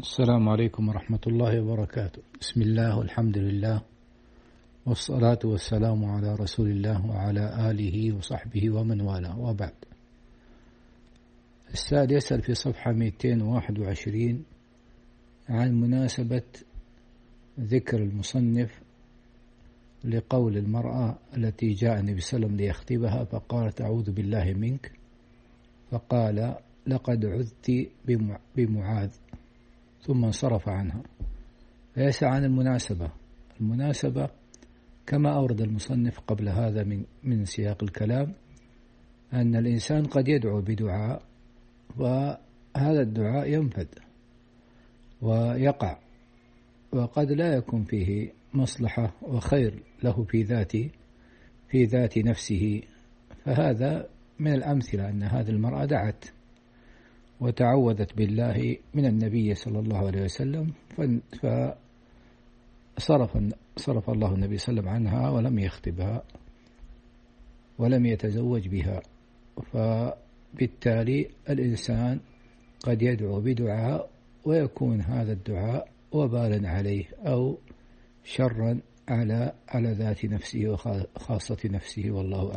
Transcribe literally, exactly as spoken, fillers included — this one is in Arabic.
السلام عليكم ورحمة الله وبركاته. بسم الله والحمد لله والصلاة والسلام على رسول الله وعلى آله وصحبه ومن والاه، وبعد. السائل يسأل في صفحة مئتين وواحد وعشرين عن مناسبة ذكر المصنف لقول المرأة التي جاء النبي صلى الله عليه وسلم ليخطبها فقالت أعوذ بالله منك، فقال لقد عذت بمعاذ، ثم انصرف عنها. فيسأل عن المناسبة. المناسبة كما أورد المصنف قبل هذا من من سياق الكلام أن الإنسان قد يدعو بدعاء، وهذا الدعاء ينفذ ويقع، وقد لا يكون فيه مصلحة وخير له في ذاته في ذات نفسه. فهذا من الأمثلة أن هذه المرأة دعت وتعوذت بالله من النبي صلى الله عليه وسلم، فصرف صرف الله النبي صلى الله عليه وسلم عنها ولم يخطبها ولم يتزوج بها. فبالتالي الإنسان قد يدعو بدعاء ويكون هذا الدعاء وبالا عليه أو شرا على على ذات نفسه وخاصة نفسه، والله أعلم.